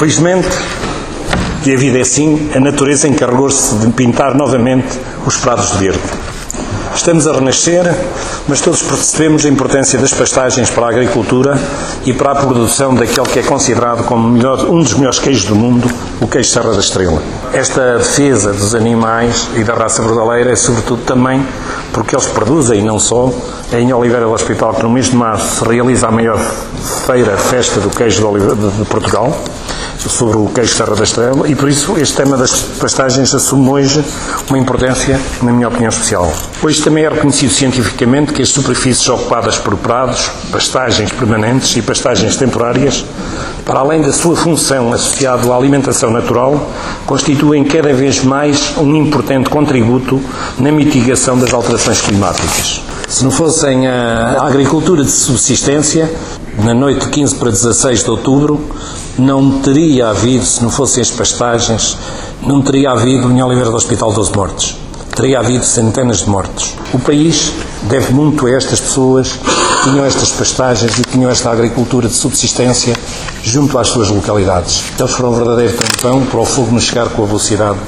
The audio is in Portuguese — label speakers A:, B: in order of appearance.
A: Felizmente, e a vida é assim, a natureza encarregou-se de pintar novamente os prados de verde. Estamos a renascer, mas todos percebemos a importância das pastagens para a agricultura e para a produção daquele que é considerado como um dos melhores queijos do mundo, o queijo Serra da Estrela. Esta defesa dos animais e da raça brasileira é sobretudo também porque eles produzem, e não só, em Oliveira do Hospital, que no mês de março se realiza a maior festa do queijo de Portugal, sobre o queijo Serra da Estrela, e por isso este tema das pastagens assume hoje uma importância, na minha opinião, especial. Hoje também é reconhecido cientificamente que as superfícies ocupadas por prados, pastagens permanentes e pastagens temporárias, para além da sua função associada à alimentação natural, constituem cada vez mais um importante contributo na mitigação das alterações climáticas. Se não fossem a agricultura de subsistência, na noite de 15 para 16 de outubro, não teria havido, se não fossem as pastagens, não teria havido em Oliveira do Hospital 12 mortes. Teria havido centenas de mortos. O país deve muito a estas pessoas que tinham estas pastagens e tinham esta agricultura de subsistência junto às suas localidades. Eles foram um verdadeiro tampão para o fogo nos chegar com a velocidade